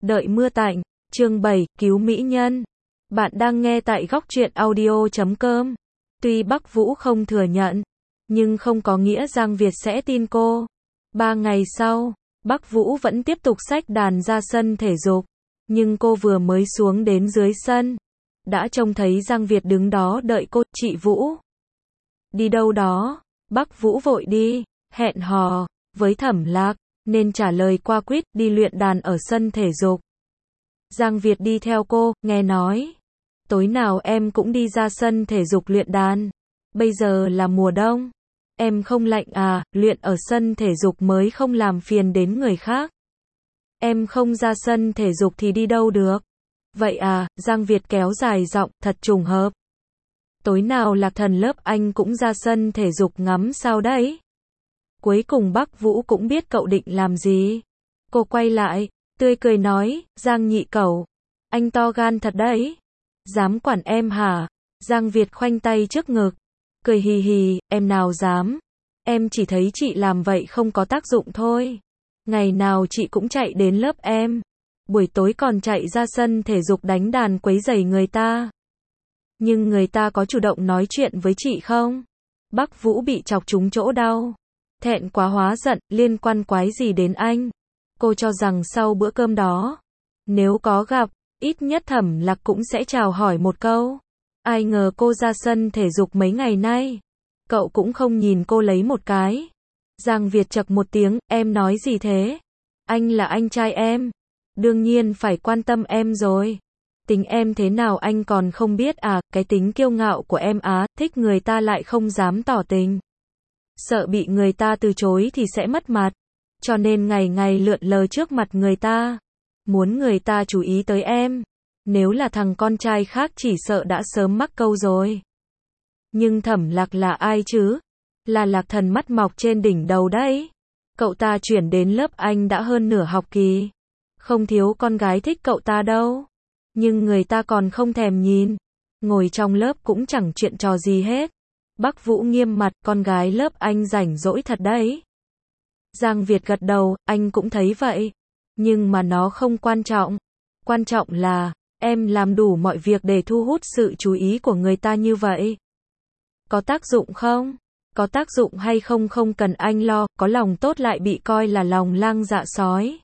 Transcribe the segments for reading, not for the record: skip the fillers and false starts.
Đợi mưa tạnh, chương 7, cứu mỹ nhân. Bạn đang nghe tại góc truyện audio.com. Tuy Bắc Vũ không thừa nhận, nhưng không có nghĩa Giang Việt sẽ tin cô. 3 ngày sau, Bắc Vũ vẫn tiếp tục xách đàn ra sân thể dục. Nhưng cô vừa mới xuống đến dưới sân, đã trông thấy Giang Việt đứng đó đợi cô. Chị Vũ, đi đâu đó? Bắc Vũ vội đi, hẹn hò với Thẩm Lạc, nên trả lời qua quýt, đi luyện đàn ở sân thể dục. Giang Việt đi theo cô, nghe nói, tối nào em cũng đi ra sân thể dục luyện đàn. Bây giờ là mùa đông, em không lạnh à? Luyện ở sân thể dục mới không làm phiền đến người khác. Em không ra sân thể dục thì đi đâu được? Vậy à? Giang Việt kéo dài giọng, thật trùng hợp. Tối nào Lạc Thần lớp anh cũng ra sân thể dục ngắm sao đấy? Cuối cùng Bắc Vũ cũng biết cậu định làm gì. Cô quay lại, tươi cười nói, Giang nhị cẩu, anh to gan thật đấy. Dám quản em hả? Giang Việt khoanh tay trước ngực, cười hì hì, em nào dám. Em chỉ thấy chị làm vậy không có tác dụng thôi. Ngày nào chị cũng chạy đến lớp em, buổi tối còn chạy ra sân thể dục đánh đàn quấy rầy người ta. Nhưng người ta có chủ động nói chuyện với chị không? Bắc Vũ bị chọc trúng chỗ đau. Thẹn quá hóa giận, liên quan quái gì đến anh? Cô cho rằng sau bữa cơm đó, nếu có gặp, ít nhất Thẩm Lạc cũng sẽ chào hỏi một câu. Ai ngờ cô ra sân thể dục mấy ngày nay, cậu cũng không nhìn cô lấy một cái. Giang Việt chậc một tiếng, em nói gì thế? Anh là anh trai em, đương nhiên phải quan tâm em rồi. Tính em thế nào anh còn không biết à? Cái tính kiêu ngạo của em á, thích người ta lại không dám tỏ tình. Sợ bị người ta từ chối thì sẽ mất mặt, cho nên ngày ngày lượn lờ trước mặt người ta, muốn người ta chú ý tới em. Nếu là thằng con trai khác chỉ sợ đã sớm mắc câu rồi. Nhưng Thẩm Lạc là ai chứ? Là Lạc Thần mắt mọc trên đỉnh đầu đấy. Cậu ta chuyển đến lớp anh đã hơn nửa học kỳ. Không thiếu con gái thích cậu ta đâu. Nhưng người ta còn không thèm nhìn. Ngồi trong lớp cũng chẳng chuyện trò gì hết. Bắc Vũ nghiêm mặt, con gái lớp anh rảnh rỗi thật đấy. Giang Việt gật đầu, anh cũng thấy vậy. Nhưng mà nó không quan trọng. Quan trọng là, em làm đủ mọi việc để thu hút sự chú ý của người ta như vậy. Có tác dụng không? Có tác dụng hay không không cần anh lo, có lòng tốt lại bị coi là lòng lang dạ sói.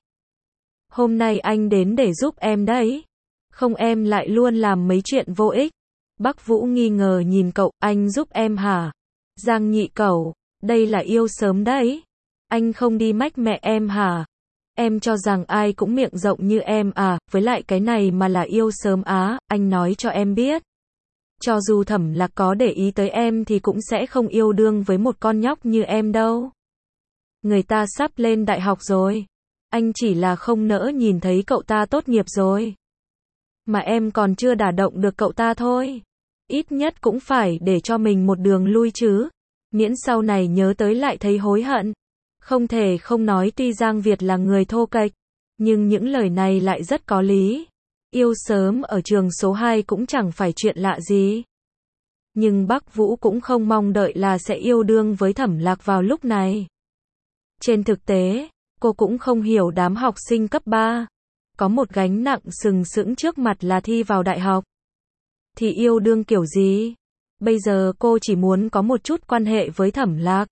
Hôm nay anh đến để giúp em đấy. Không em lại luôn làm mấy chuyện vô ích. Bắc Vũ nghi ngờ nhìn cậu, anh giúp em hả? Giang nhị cẩu, đây là yêu sớm đấy. Anh không đi mách mẹ em hả? Em cho rằng ai cũng miệng rộng như em à? Với lại cái này mà là yêu sớm á, anh nói cho em biết. Cho dù Thẩm Lạc có để ý tới em thì cũng sẽ không yêu đương với một con nhóc như em đâu. Người ta sắp lên đại học rồi. Anh chỉ là không nỡ nhìn thấy cậu ta tốt nghiệp rồi. Mà em còn chưa đả động được cậu ta thôi. Ít nhất cũng phải để cho mình một đường lui chứ. Miễn sau này nhớ tới lại thấy hối hận. Không thể không nói tuy Giang Việt là người thô kệch, nhưng những lời này lại rất có lý. Yêu sớm ở trường số 2 cũng chẳng phải chuyện lạ gì. Nhưng Bắc Vũ cũng không mong đợi là sẽ yêu đương với Thẩm Lạc vào lúc này. Trên thực tế, cô cũng không hiểu đám học sinh cấp 3. Có một gánh nặng sừng sững trước mặt là thi vào đại học. Thì yêu đương kiểu gì? Bây giờ cô chỉ muốn có một chút quan hệ với Thẩm Lạc.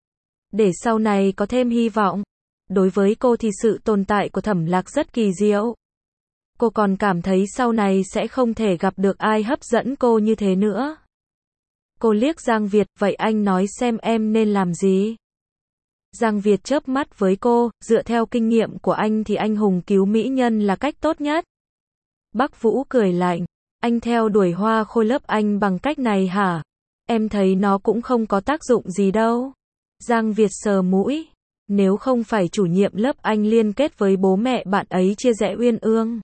Để sau này có thêm hy vọng. Đối với cô thì sự tồn tại của Thẩm Lạc rất kỳ diệu. Cô còn cảm thấy sau này sẽ không thể gặp được ai hấp dẫn cô như thế nữa. Cô liếc Giang Việt, vậy anh nói xem em nên làm gì? Giang Việt chớp mắt với cô, dựa theo kinh nghiệm của anh thì anh hùng cứu mỹ nhân là cách tốt nhất. Bắc Vũ cười lạnh, anh theo đuổi hoa khôi lớp anh bằng cách này hả? Em thấy nó cũng không có tác dụng gì đâu. Giang Việt sờ mũi, nếu không phải chủ nhiệm lớp anh liên kết với bố mẹ bạn ấy chia rẽ uyên ương,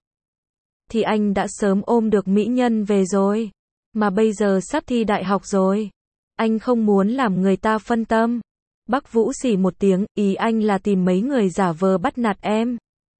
thì anh đã sớm ôm được mỹ nhân về rồi. Mà bây giờ sắp thi đại học rồi. Anh không muốn làm người ta phân tâm. Bắc Vũ xì một tiếng, ý anh là tìm mấy người giả vờ bắt nạt em.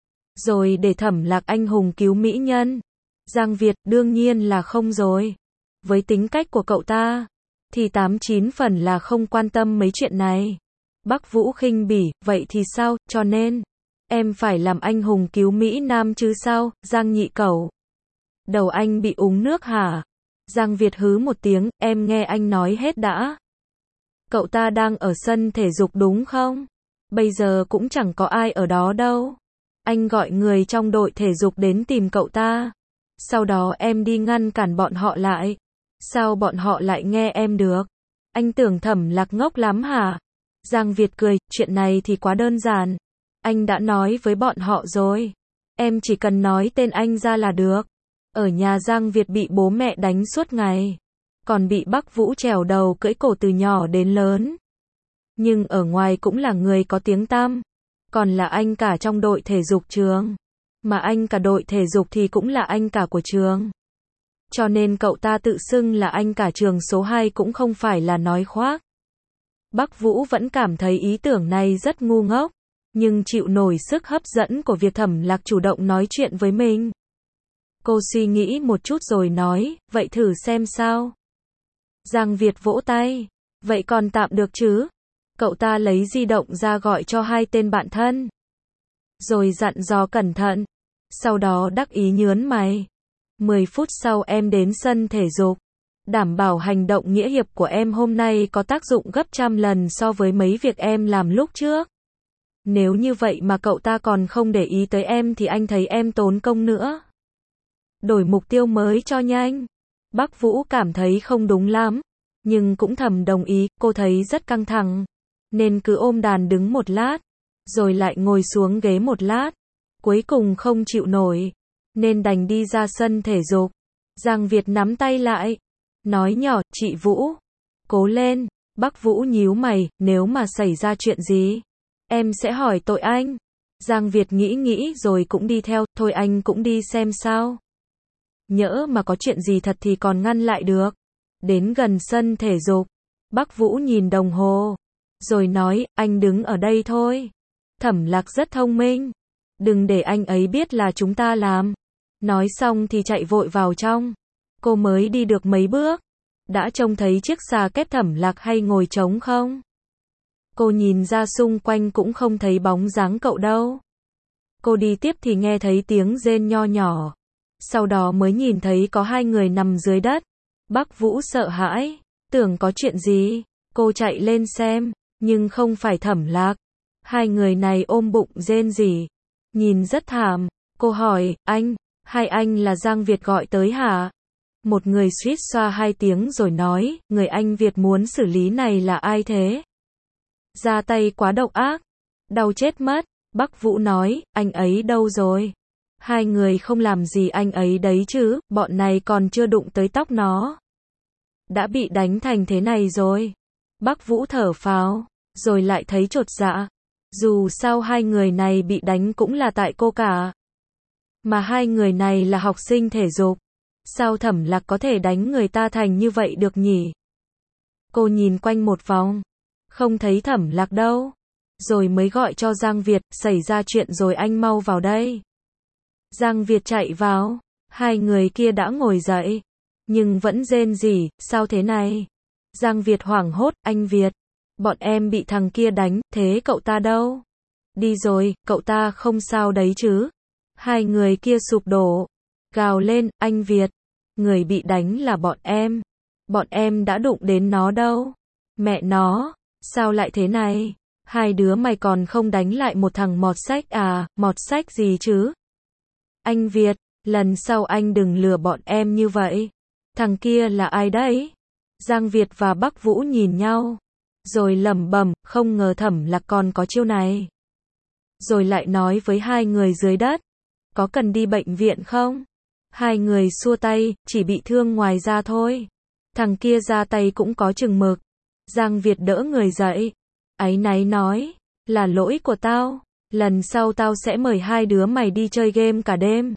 Rồi để Thẩm Lạc anh hùng cứu mỹ nhân. Giang Việt, đương nhiên là không rồi. Với tính cách của cậu ta, thì 89 phần là không quan tâm mấy chuyện này. Bắc Vũ khinh bỉ, vậy thì sao, cho nên, Em phải làm anh hùng cứu Mỹ Nam chứ sao, Giang nhị cẩu. Đầu anh bị uống nước hả? Giang Việt hứ một tiếng, em nghe anh nói hết đã. Cậu ta đang ở sân thể dục đúng không? Bây giờ cũng chẳng có ai ở đó đâu. Anh gọi người trong đội thể dục đến tìm cậu ta. Sau đó em đi ngăn cản bọn họ lại. Sao bọn họ lại nghe em được? Anh tưởng Thẩm Lạc ngốc lắm hả? Giang Việt cười, chuyện này thì quá đơn giản. Anh đã nói với bọn họ rồi. Em chỉ cần nói tên anh ra là được. Ở nhà Giang Việt bị bố mẹ đánh suốt ngày. Còn bị Bắc Vũ trèo đầu cưỡi cổ từ nhỏ đến lớn. Nhưng ở ngoài cũng là người có tiếng tăm. Còn là anh cả trong đội thể dục trường. Mà anh cả đội thể dục thì cũng là anh cả của trường. Cho nên cậu ta tự xưng là anh cả trường số 2 cũng không phải là nói khoác. Bắc Vũ vẫn cảm thấy ý tưởng này rất ngu ngốc. Nhưng chịu nổi sức hấp dẫn của việc Thẩm Lạc chủ động nói chuyện với mình. Cô suy nghĩ một chút rồi nói, vậy thử xem sao. Giang Việt vỗ tay. Vậy còn tạm được chứ? Cậu ta lấy di động ra gọi cho hai tên bạn thân. Rồi dặn dò cẩn thận. Sau đó đắc ý nhớn mày. 10 phút sau em đến sân thể dục. Đảm bảo hành động nghĩa hiệp của em hôm nay có tác dụng gấp trăm lần so với mấy việc em làm lúc trước. Nếu như vậy mà cậu ta còn không để ý tới em thì anh thấy em tốn công nữa. Đổi mục tiêu mới cho nhanh. Bắc Vũ cảm thấy không đúng lắm. Nhưng cũng thầm đồng ý, cô thấy rất căng thẳng. Nên cứ ôm đàn đứng một lát. Rồi lại ngồi xuống ghế một lát. Cuối cùng không chịu nổi. Nên đành đi ra sân thể dục. Giang Việt nắm tay lại. Nói nhỏ, chị Vũ. Cố lên. Bắc Vũ nhíu mày, nếu mà xảy ra chuyện gì? Em sẽ hỏi tội anh. Giang Việt nghĩ rồi cũng đi theo, thôi anh cũng đi xem sao. Nhỡ mà có chuyện gì thật thì còn ngăn lại được. Đến gần sân thể dục, Bắc Vũ nhìn đồng hồ. Rồi nói, anh đứng ở đây thôi. Thẩm Lạc rất thông minh. Đừng để anh ấy biết là chúng ta làm. Nói xong thì chạy vội vào trong. Cô mới đi được mấy bước. Đã trông thấy chiếc xà kép Thẩm Lạc hay ngồi trống không? Cô nhìn ra xung quanh cũng không thấy bóng dáng cậu đâu. Cô đi tiếp thì nghe thấy tiếng rên nho nhỏ. Sau đó mới nhìn thấy có hai người nằm dưới đất. Bắc Vũ sợ hãi. Tưởng có chuyện gì. Cô chạy lên xem. Nhưng không phải Thẩm Lạc. Hai người này ôm bụng rên rỉ. Nhìn rất thảm. Cô hỏi, anh, hai anh là Giang Việt gọi tới hả? Một người suýt xoa hai tiếng rồi nói, người anh Việt muốn xử lý này là ai thế? Ra tay quá độc ác. Đau chết mất. Bắc Vũ nói, anh ấy đâu rồi? Hai người không làm gì anh ấy đấy chứ, bọn này còn chưa đụng tới tóc nó. Đã bị đánh thành thế này rồi. Bắc Vũ thở phào, rồi lại thấy chột dạ. Dù sao hai người này bị đánh cũng là tại cô cả. Mà hai người này là học sinh thể dục. Sao Thẩm Lạc có thể đánh người ta thành như vậy được nhỉ? Cô nhìn quanh một vòng. Không thấy Thẩm Lạc đâu. Rồi mới gọi cho Giang Việt, xảy ra chuyện rồi anh mau vào đây. Giang Việt chạy vào. Hai người kia đã ngồi dậy. Nhưng vẫn rên rỉ, sao thế này? Giang Việt hoảng hốt, anh Việt. Bọn em bị thằng kia đánh, thế cậu ta đâu? Đi rồi, cậu ta không sao đấy chứ? Hai người kia sụp đổ. Gào lên, anh Việt. Người bị đánh là bọn em. Bọn em đã đụng đến nó đâu. Mẹ nó, sao lại thế này? Hai đứa mày còn không đánh lại một thằng mọt sách à, mọt sách gì chứ? Anh Việt, lần sau anh đừng lừa bọn em như vậy. Thằng kia là ai đấy? Giang Việt và Bắc Vũ nhìn nhau. Rồi lẩm bẩm, không ngờ Thẩm Lạc còn có chiêu này. Rồi lại nói với hai người dưới đất. Có cần đi bệnh viện không? Hai người xua tay, chỉ bị thương ngoài da thôi. Thằng kia ra tay cũng có chừng mực. Giang Việt đỡ người dậy. Áy náy nói, là lỗi của tao. Lần sau tao sẽ mời hai đứa mày đi chơi game cả đêm.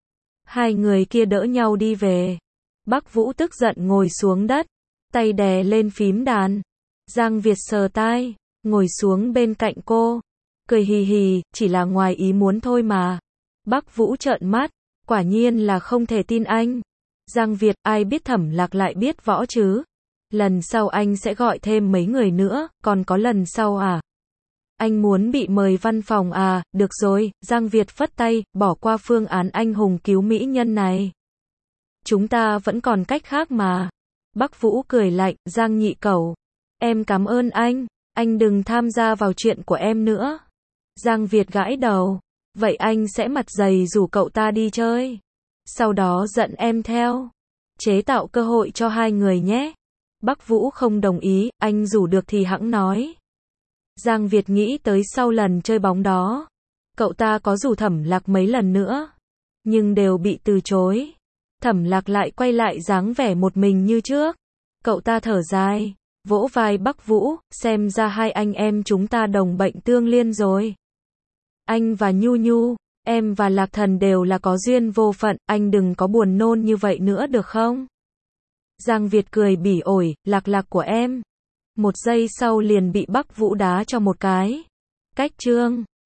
Hai người kia đỡ nhau đi về. Bắc Vũ tức giận ngồi xuống đất. Tay đè lên phím đàn. Giang Việt sờ tai. Ngồi xuống bên cạnh cô. Cười hì hì, chỉ là ngoài ý muốn thôi mà. Bắc Vũ trợn mắt. Quả nhiên là không thể tin anh. Giang Việt, ai biết Thẩm Lạc lại biết võ chứ? Lần sau anh sẽ gọi thêm mấy người nữa, còn có lần sau à? Anh muốn bị mời văn phòng à, được rồi, Giang Việt phất tay, bỏ qua phương án anh hùng cứu mỹ nhân này. Chúng ta vẫn còn cách khác mà. Bắc Vũ cười lạnh, Giang nhị cẩu. Em cảm ơn anh đừng tham gia vào chuyện của em nữa. Giang Việt gãi đầu. Vậy anh sẽ mặt dày rủ cậu ta đi chơi. Sau đó dẫn em theo. Chế tạo cơ hội cho hai người nhé. Bắc Vũ không đồng ý, anh rủ được thì hẵng nói. Giang Việt nghĩ tới sau lần chơi bóng đó. Cậu ta có rủ Thẩm Lạc mấy lần nữa. Nhưng đều bị từ chối. Thẩm Lạc lại quay lại dáng vẻ một mình như trước. Cậu ta thở dài, vỗ vai Bắc Vũ, xem ra hai anh em chúng ta đồng bệnh tương liên rồi. Anh và Nhu Nhu, em và Lạc Thần đều là có duyên vô phận, anh đừng có buồn nôn như vậy nữa được không? Giang Việt cười bỉ ổi, Lạc của em. Một giây sau liền bị Bắc Vũ đá cho một cái. Cách chương